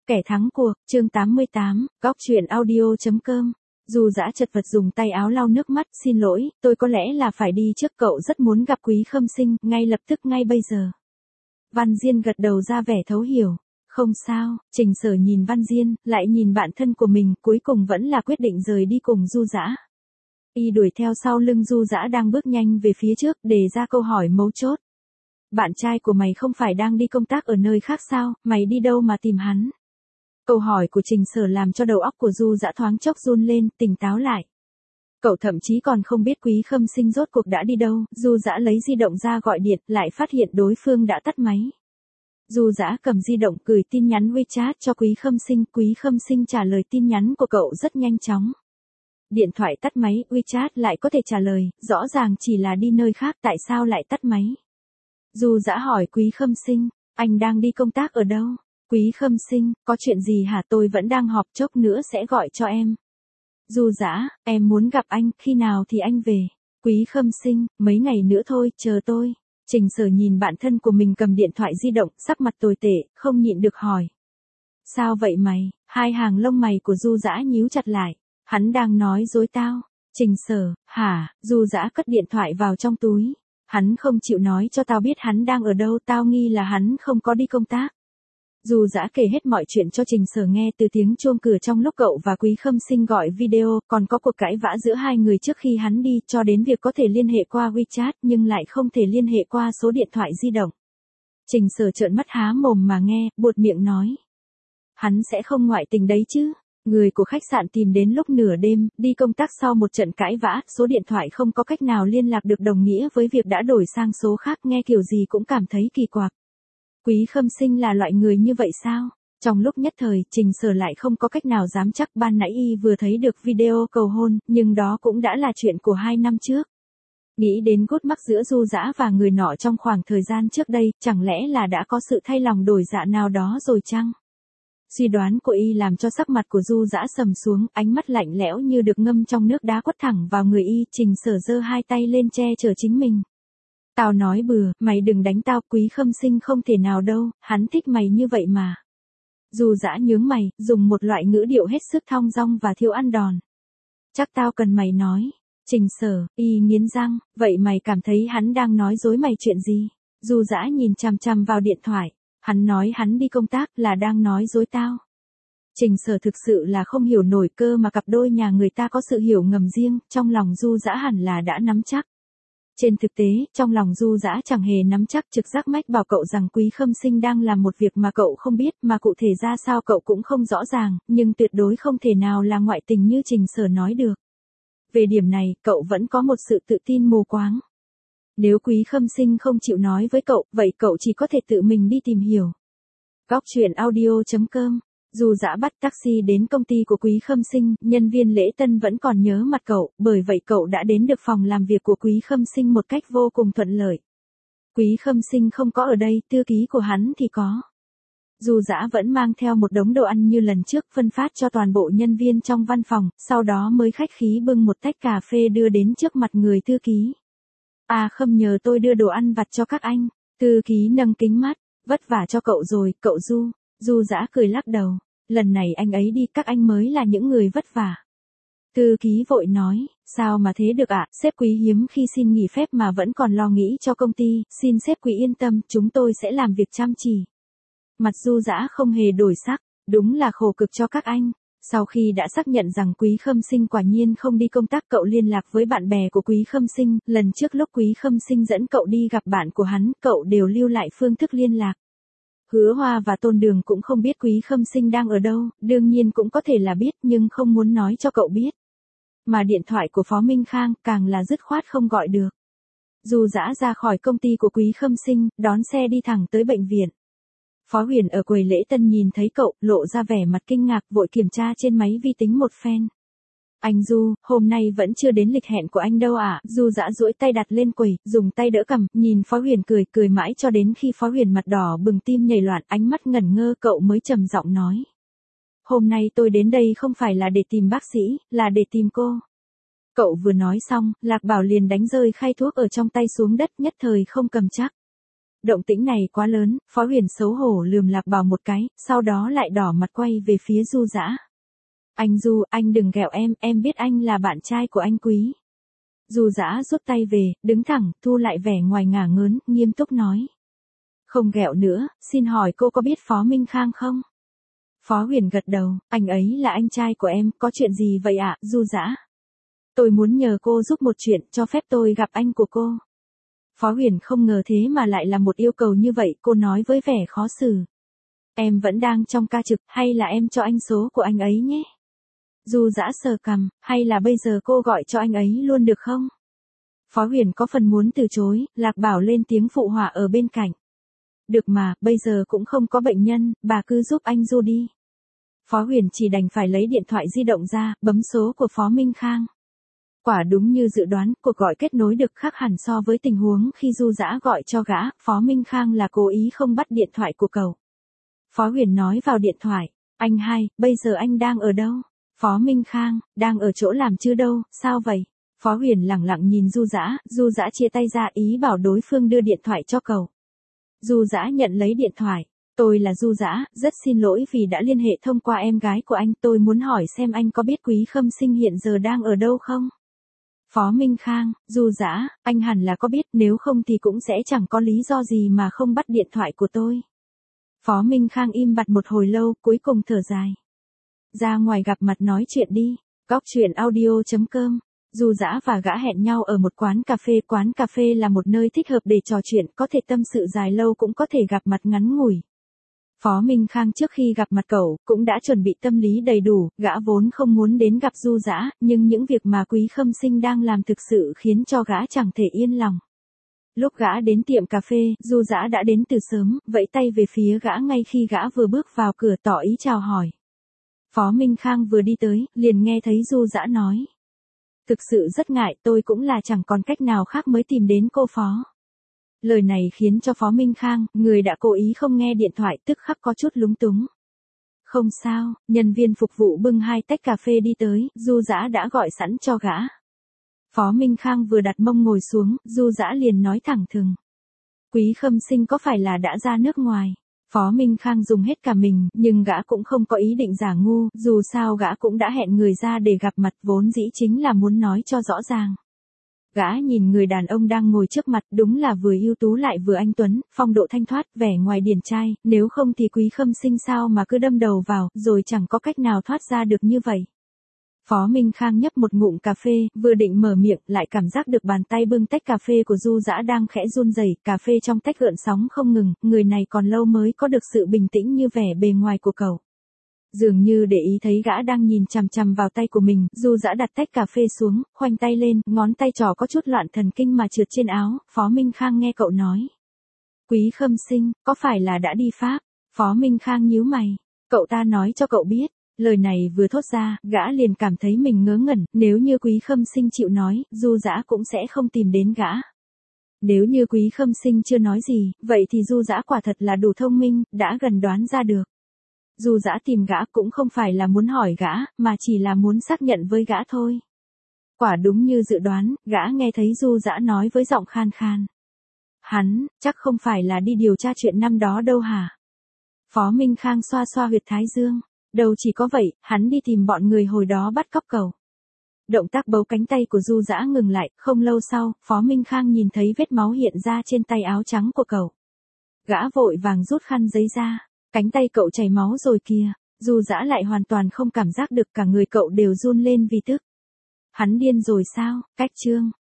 Kẻ thắng cuộc, chương 88, góc truyện audio.com. Du Dã chật vật dùng tay áo lau nước mắt, xin lỗi, tôi có lẽ là phải đi trước, cậu rất muốn gặp Quý Khâm Sinh, ngay lập tức ngay bây giờ. Văn Diên gật đầu ra vẻ thấu hiểu. Không sao, Trình Sở nhìn Văn Diên, lại nhìn bạn thân của mình, cuối cùng vẫn là quyết định rời đi cùng Du Dã. Y đuổi theo sau lưng Du Dã đang bước nhanh về phía trước, đề ra câu hỏi mấu chốt. Bạn trai của mày không phải đang đi công tác ở nơi khác sao, mày đi đâu mà tìm hắn? Câu hỏi của Trình Sở làm cho đầu óc của Du Dã thoáng chốc run lên, tỉnh táo lại. Cậu thậm chí còn không biết Quý Khâm Sinh rốt cuộc đã đi đâu, Du Dã lấy di động ra gọi điện, lại phát hiện đối phương đã tắt máy. Du Dã cầm di động gửi tin nhắn WeChat cho Quý Khâm Sinh trả lời tin nhắn của cậu rất nhanh chóng. Điện thoại tắt máy, WeChat lại có thể trả lời, rõ ràng chỉ là đi nơi khác, tại sao lại tắt máy? Du Dã hỏi Quý Khâm Sinh, anh đang đi công tác ở đâu? Quý Khâm Sinh, có chuyện gì hả, tôi vẫn đang họp, chốc nữa sẽ gọi cho em. Du Dã, em muốn gặp anh, khi nào thì anh về? Quý Khâm Sinh, mấy ngày nữa thôi, chờ tôi. Trình Sở nhìn bạn thân của mình cầm điện thoại di động, sắc mặt tồi tệ, không nhịn được hỏi. Sao vậy mày? Hai hàng lông mày của Du Dã nhíu chặt lại. Hắn đang nói dối tao. Trình Sở, hả? Du Dã cất điện thoại vào trong túi. Hắn không chịu nói cho tao biết hắn đang ở đâu, tao nghi là hắn không có đi công tác. Du Dã kể hết mọi chuyện cho Trình Sở nghe, từ tiếng chuông cửa trong lúc cậu và Quý Khâm Sinh gọi video, còn có cuộc cãi vã giữa hai người trước khi hắn đi, cho đến việc có thể liên hệ qua WeChat nhưng lại không thể liên hệ qua số điện thoại di động. Trình Sở trợn mắt há mồm mà nghe, buột miệng nói. Hắn sẽ không ngoại tình đấy chứ? Người của khách sạn tìm đến lúc nửa đêm, đi công tác sau một trận cãi vã, số điện thoại không có cách nào liên lạc được đồng nghĩa với việc đã đổi sang số khác, nghe kiểu gì cũng cảm thấy kỳ quặc. Quý Khâm Sinh là loại người như vậy sao? Trong lúc nhất thời, Trình Sở lại không có cách nào dám chắc, ban nãy y vừa thấy được video cầu hôn, nhưng đó cũng đã là chuyện của 2 năm trước. Nghĩ đến gút mắc giữa Du Dã và người nọ trong khoảng thời gian trước đây, chẳng lẽ là đã có sự thay lòng đổi dạ nào đó rồi chăng? Suy đoán của y làm cho sắc mặt của Du Dã sầm xuống, ánh mắt lạnh lẽo như được ngâm trong nước đá quất thẳng vào người y. Trình Sở giơ hai tay lên che chở chính mình. Tao nói bừa, mày đừng đánh tao, Quý Khâm Sinh không thể nào đâu, hắn thích mày như vậy mà. Du Dã nhướng mày, dùng một loại ngữ điệu hết sức thong dong và thiếu ăn đòn. Chắc tao cần mày nói. Trình Sở, y nghiến răng, vậy mày cảm thấy hắn đang nói dối mày chuyện gì? Du Dã nhìn chằm chằm vào điện thoại. Hắn nói hắn đi công tác là đang nói dối tao. Trình Sở thực sự là không hiểu nổi, cơ mà cặp đôi nhà người ta có sự hiểu ngầm riêng, trong lòng Du Dã hẳn là đã nắm chắc. Trên thực tế, trong lòng Du Dã chẳng hề nắm chắc, trực giác mách bảo cậu rằng Quý Khâm Sinh đang làm một việc mà cậu không biết, mà cụ thể ra sao cậu cũng không rõ ràng, nhưng tuyệt đối không thể nào là ngoại tình như Trình Sở nói được. Về điểm này, cậu vẫn có một sự tự tin mù quáng. Nếu Quý Khâm Sinh không chịu nói với cậu, vậy cậu chỉ có thể tự mình đi tìm hiểu. Góc truyện audio.com. Du Dã bắt taxi đến công ty của Quý Khâm Sinh, nhân viên lễ tân vẫn còn nhớ mặt cậu, bởi vậy cậu đã đến được phòng làm việc của Quý Khâm Sinh một cách vô cùng thuận lợi. Quý Khâm Sinh không có ở đây, thư ký của hắn thì có. Du Dã vẫn mang theo một đống đồ ăn như lần trước, phân phát cho toàn bộ nhân viên trong văn phòng, sau đó mới khách khí bưng một tách cà phê đưa đến trước mặt người thư ký. À Khâm, nhờ tôi đưa đồ ăn vặt cho các anh. Thư ký nâng kính mắt, vất vả cho cậu rồi, cậu Du. Du Dã cười lắc đầu, lần này anh ấy đi, các anh mới là những người vất vả. Thư ký vội nói, sao mà thế được ạ, sếp Quý hiếm khi xin nghỉ phép mà vẫn còn lo nghĩ cho công ty, xin sếp Quý yên tâm, chúng tôi sẽ làm việc chăm chỉ. Mặt Du Dã không hề đổi sắc, đúng là khổ cực cho các anh. Sau khi đã xác nhận rằng Quý Khâm Sinh quả nhiên không đi công tác, cậu liên lạc với bạn bè của Quý Khâm Sinh, lần trước lúc Quý Khâm Sinh dẫn cậu đi gặp bạn của hắn, cậu đều lưu lại phương thức liên lạc. Hứa Hoa và Tôn Đường cũng không biết Quý Khâm Sinh đang ở đâu, đương nhiên cũng có thể là biết nhưng không muốn nói cho cậu biết. Mà điện thoại của Phó Minh Khang càng là dứt khoát không gọi được. Du Dã ra khỏi công ty của Quý Khâm Sinh, đón xe đi thẳng tới bệnh viện. Phó Huyền ở quầy lễ tân nhìn thấy cậu, lộ ra vẻ mặt kinh ngạc, vội kiểm tra trên máy vi tính một phen. Anh Du, hôm nay vẫn chưa đến lịch hẹn của anh đâu ạ. Du Dã duỗi tay đặt lên quầy, dùng tay đỡ cằm, nhìn Phó Huyền cười mãi cho đến khi Phó Huyền mặt đỏ bừng, tim nhảy loạn, ánh mắt ngẩn ngơ, cậu mới trầm giọng nói. Hôm nay tôi đến đây không phải là để tìm bác sĩ, là để tìm cô. Cậu vừa nói xong, Lạc Bảo liền đánh rơi khay thuốc ở trong tay xuống đất, nhất thời không cầm chắc. Động tĩnh này quá lớn, Phó Huyền xấu hổ lườm Lạc Bảo một cái, sau đó lại đỏ mặt quay về phía Du Dã. Anh Du, anh đừng ghẹo em biết anh là bạn trai của anh Quý. Du Dã rút tay về, đứng thẳng, thu lại vẻ ngoài ngả ngớn, nghiêm túc nói. Không ghẹo nữa, xin hỏi cô có biết Phó Minh Khang không? Phó Huyền gật đầu, anh ấy là anh trai của em, có chuyện gì vậy ạ, Du Dã? Tôi muốn nhờ cô giúp một chuyện, cho phép tôi gặp anh của cô. Phó Huyền không ngờ thế mà lại là một yêu cầu như vậy, cô nói với vẻ khó xử. Em vẫn đang trong ca trực, hay là em cho anh số của anh ấy nhé? Du Dã sờ cằm, hay là bây giờ cô gọi cho anh ấy luôn được không? Phó Huyền có phần muốn từ chối, Lạc Bảo lên tiếng phụ họa ở bên cạnh. Được mà, bây giờ cũng không có bệnh nhân, bà cứ giúp anh Du đi. Phó Huyền chỉ đành phải lấy điện thoại di động ra, bấm số của Phó Minh Khang. Quả đúng như dự đoán, cuộc gọi kết nối được khác hẳn so với tình huống khi Du Dã gọi cho gã, Phó Minh Khang là cố ý không bắt điện thoại của cậu. Phó Huyền nói vào điện thoại, anh hai, bây giờ anh đang ở đâu? Phó Minh Khang, đang ở chỗ làm chứ đâu, sao vậy? Phó Huyền lẳng lặng nhìn Du Dã chia tay ra ý bảo đối phương đưa điện thoại cho cậu. Du Dã nhận lấy điện thoại. Tôi là Du Dã, rất xin lỗi vì đã liên hệ thông qua em gái của anh, tôi muốn hỏi xem anh có biết Quý Khâm Sinh hiện giờ đang ở đâu không? Phó Minh Khang, Du Dã, anh hẳn là có biết, nếu không thì cũng sẽ chẳng có lý do gì mà không bắt điện thoại của tôi. Phó Minh Khang im bặt một hồi lâu, cuối cùng thở dài. Ra ngoài gặp mặt nói chuyện đi. Góc truyện audio.com. Du Dã và gã hẹn nhau ở một quán cà phê là một nơi thích hợp để trò chuyện, có thể tâm sự dài lâu cũng có thể gặp mặt ngắn ngủi. Phó Minh Khang trước khi gặp mặt cậu, cũng đã chuẩn bị tâm lý đầy đủ, gã vốn không muốn đến gặp Du Dã, nhưng những việc mà Quý Khâm Sinh đang làm thực sự khiến cho gã chẳng thể yên lòng. Lúc gã đến tiệm cà phê, Du Dã đã đến từ sớm, vẫy tay về phía gã ngay khi gã vừa bước vào cửa tỏ ý chào hỏi. Phó Minh Khang vừa đi tới, liền nghe thấy Du Dã nói. Thực sự rất ngại, tôi cũng là chẳng còn cách nào khác mới tìm đến cô Phó. Lời này khiến cho Phó Minh Khang, người đã cố ý không nghe điện thoại, tức khắc có chút lúng túng. Không sao, nhân viên phục vụ bưng 2 tách cà phê đi tới, Du Dã đã gọi sẵn cho gã. Phó Minh Khang vừa đặt mông ngồi xuống, Du Dã liền nói thẳng thừng. Quý Khâm Sinh có phải là đã ra nước ngoài? Phó Minh Khang dùng hết cả mình, nhưng gã cũng không có ý định giả ngu, dù sao gã cũng đã hẹn người ra để gặp mặt, vốn dĩ chính là muốn nói cho rõ ràng. Gã nhìn người đàn ông đang ngồi trước mặt, đúng là vừa ưu tú lại vừa anh tuấn, phong độ thanh thoát, vẻ ngoài điển trai, nếu không thì Quý Khâm Sinh sao mà cứ đâm đầu vào, rồi chẳng có cách nào thoát ra được như vậy. Phó Minh Khang nhấp một ngụm cà phê, vừa định mở miệng, lại cảm giác được bàn tay bưng tách cà phê của Du Dã đang khẽ run rẩy, cà phê trong tách gợn sóng không ngừng, người này còn lâu mới có được sự bình tĩnh như vẻ bề ngoài của cậu. Dường như để ý thấy gã đang nhìn chằm chằm vào tay của mình, Du Dã đặt tách cà phê xuống, khoanh tay lên, ngón tay trỏ có chút loạn thần kinh mà trượt trên áo, Phó Minh Khang nghe cậu nói. Quý Khâm Sinh, có phải là đã đi Pháp? Phó Minh Khang nhíu mày, cậu ta nói cho cậu biết. Lời này vừa thốt ra, gã liền cảm thấy mình ngớ ngẩn, nếu như Quý Khâm Sinh chịu nói, Du Dã cũng sẽ không tìm đến gã. Nếu như Quý Khâm Sinh chưa nói gì, vậy thì Du Dã quả thật là đủ thông minh, đã gần đoán ra được. Du Dã tìm gã cũng không phải là muốn hỏi gã, mà chỉ là muốn xác nhận với gã thôi. Quả đúng như dự đoán, gã nghe thấy Du Dã nói với giọng khan khan. Hắn, chắc không phải là đi điều tra chuyện năm đó đâu hả? Phó Minh Khang xoa xoa huyệt thái dương. Đâu chỉ có vậy, hắn đi tìm bọn người hồi đó bắt cóc cậu. Động tác bấu cánh tay của Du Dã ngừng lại, không lâu sau, Phó Minh Khang nhìn thấy vết máu hiện ra trên tay áo trắng của cậu. Gã vội vàng rút khăn giấy ra, cánh tay cậu chảy máu rồi kìa, Du Dã lại hoàn toàn không cảm giác được, cả người cậu đều run lên vì tức. Hắn điên rồi sao? Cách chương.